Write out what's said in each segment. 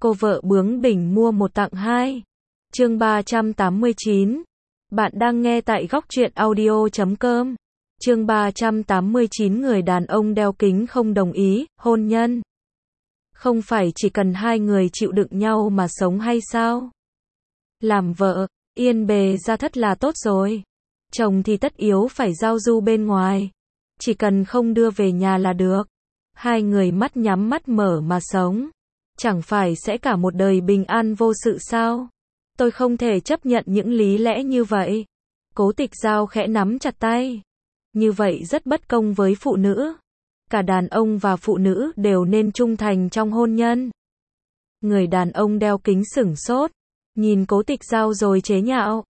Cô vợ bướng bỉnh mua một tặng hai. Chương 389. Bạn đang nghe tại góc truyện audio.com. Chương 389, người đàn ông đeo kính không đồng ý hôn nhân. Không phải chỉ cần hai người chịu đựng nhau mà sống hay sao? Làm vợ, yên bề gia thất là tốt rồi. Chồng thì tất yếu phải giao du bên ngoài. Chỉ cần không đưa về nhà là được. Hai người mắt nhắm mắt mở mà sống. Chẳng phải sẽ cả một đời bình an vô sự sao? Tôi không thể chấp nhận những lý lẽ như vậy. Cố Tịch Giao khẽ nắm chặt tay. Như vậy rất bất công với phụ nữ. Cả đàn ông và phụ nữ đều nên trung thành trong hôn nhân. Người đàn ông đeo kính sửng sốt. Nhìn Cố Tịch Giao rồi chế nhạo.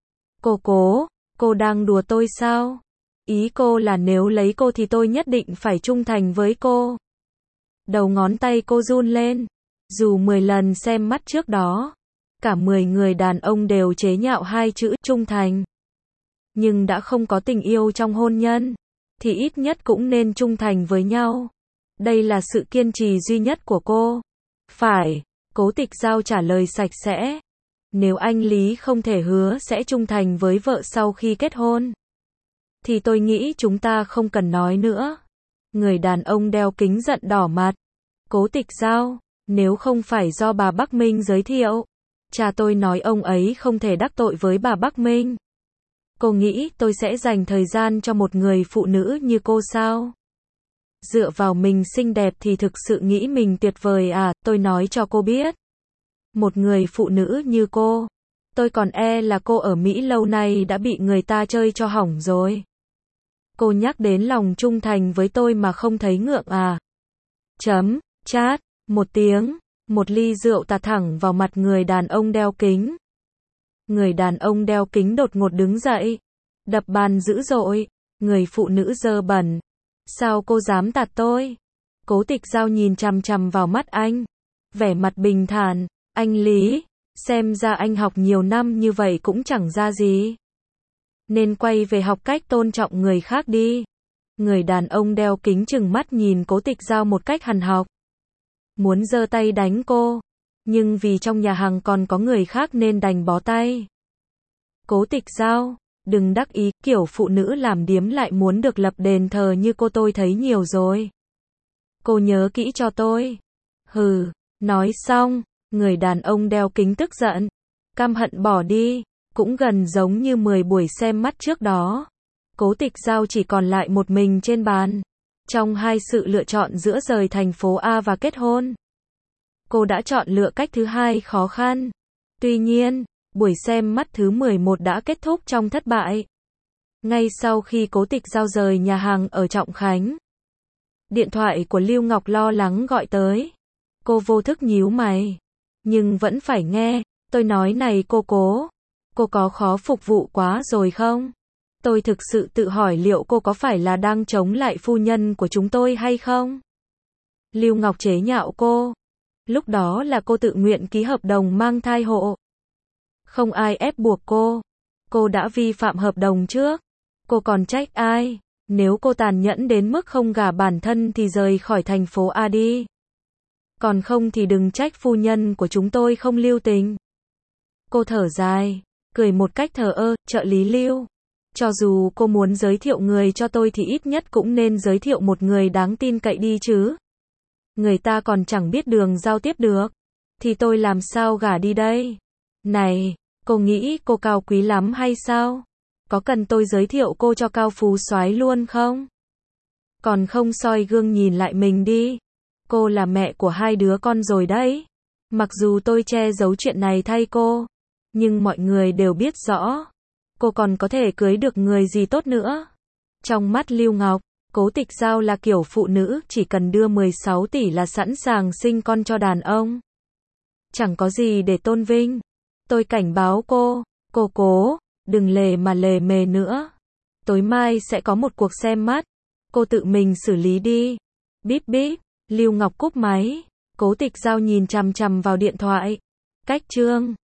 Cô đang đùa tôi sao? Ý cô là nếu lấy cô thì tôi nhất định phải trung thành với cô. Đầu ngón tay cô run lên. Dù 10 lần xem mắt trước đó, cả 10 người đàn ông đều chế nhạo hai chữ trung thành. Nhưng đã không có tình yêu trong hôn nhân, thì ít nhất cũng nên trung thành với nhau. Đây là sự kiên trì duy nhất của cô. Phải, Cố Tịch Giao trả lời sạch sẽ. Nếu anh Lý không thể hứa sẽ trung thành với vợ sau khi kết hôn, thì tôi nghĩ chúng ta không cần nói nữa. Người đàn ông đeo kính giận đỏ mặt. Cố Tịch Giao, nếu không phải do bà Bắc Minh giới thiệu, cha tôi nói ông ấy không thể đắc tội với bà Bắc Minh. Cô nghĩ tôi sẽ dành thời gian cho một người phụ nữ như cô sao? Dựa vào mình xinh đẹp thì thực sự nghĩ mình tuyệt vời à? Tôi nói cho cô biết. Một người phụ nữ như cô, tôi còn e là cô ở Mỹ lâu nay đã bị người ta chơi cho hỏng rồi. Cô nhắc đến lòng trung thành với tôi mà không thấy ngượng à? Chát. Một tiếng, một ly rượu tạt thẳng vào mặt người đàn ông đeo kính. Người đàn ông đeo kính đột ngột đứng dậy, đập bàn dữ dội. Người phụ nữ dơ bẩn. Sao cô dám tạt tôi? Cố Tịch Giao nhìn chằm chằm vào mắt anh. Vẻ mặt bình thản. Anh Lý, xem ra anh học nhiều năm như vậy cũng chẳng ra gì. Nên quay về học cách tôn trọng người khác đi. Người đàn ông đeo kính trừng mắt nhìn Cố Tịch Giao một cách hằn học. Muốn giơ tay đánh cô, nhưng vì trong nhà hàng còn có người khác nên đành bó tay. Cố Tịch Giao, đừng đắc ý, kiểu phụ nữ làm điếm lại muốn được lập đền thờ như cô tôi thấy nhiều rồi. Cô nhớ kỹ cho tôi. Hừ, nói xong, người đàn ông đeo kính tức giận, căm hận bỏ đi, cũng gần giống như 10 buổi xem mắt trước đó. Cố Tịch Giao chỉ còn lại một mình trên bàn. Trong hai sự lựa chọn giữa rời thành phố A và kết hôn, cô đã chọn lựa cách thứ hai khó khăn. Tuy nhiên, buổi xem mắt thứ 11 đã kết thúc trong thất bại. Ngay sau khi Cố Tịch Giao rời nhà hàng ở Trọng Khánh, điện thoại của Lưu Ngọc lo lắng gọi tới. Cô vô thức nhíu mày, nhưng vẫn phải nghe. Tôi nói này cô có khó phục vụ quá rồi không? Tôi thực sự tự hỏi liệu cô có phải là đang chống lại phu nhân của chúng tôi hay không? Lưu Ngọc chế nhạo cô. Lúc đó là cô tự nguyện ký hợp đồng mang thai hộ. Không ai ép buộc cô. Cô đã vi phạm hợp đồng trước. Cô còn trách ai? Nếu cô tàn nhẫn đến mức không gả bản thân thì rời khỏi thành phố A đi. Còn không thì đừng trách phu nhân của chúng tôi không lưu tình. Cô thở dài, cười một cách thờ ơ. Trợ lý Lưu, cho dù cô muốn giới thiệu người cho tôi thì ít nhất cũng nên giới thiệu một người đáng tin cậy đi chứ. Người ta còn chẳng biết đường giao tiếp được, thì tôi làm sao gả đi đây? Này, cô nghĩ cô cao quý lắm hay sao? Có cần tôi giới thiệu cô cho Cao Phú Soái luôn không? Còn không soi gương nhìn lại mình đi. Cô là mẹ của hai đứa con rồi đấy. Mặc dù tôi che giấu chuyện này thay cô, nhưng mọi người đều biết rõ. Cô còn có thể cưới được người gì tốt nữa. Trong mắt Lưu Ngọc, Cố Tịch Giao là kiểu phụ nữ chỉ cần đưa 16 tỷ là sẵn sàng sinh con cho đàn ông. Chẳng có gì để tôn vinh. Tôi cảnh báo cô, đừng lề mà lề mề nữa. Tối mai sẽ có một cuộc xem mắt. Cô tự mình xử lý đi. Bíp bíp, Lưu Ngọc cúp máy. Cố Tịch Giao nhìn chằm chằm vào điện thoại. Cách chương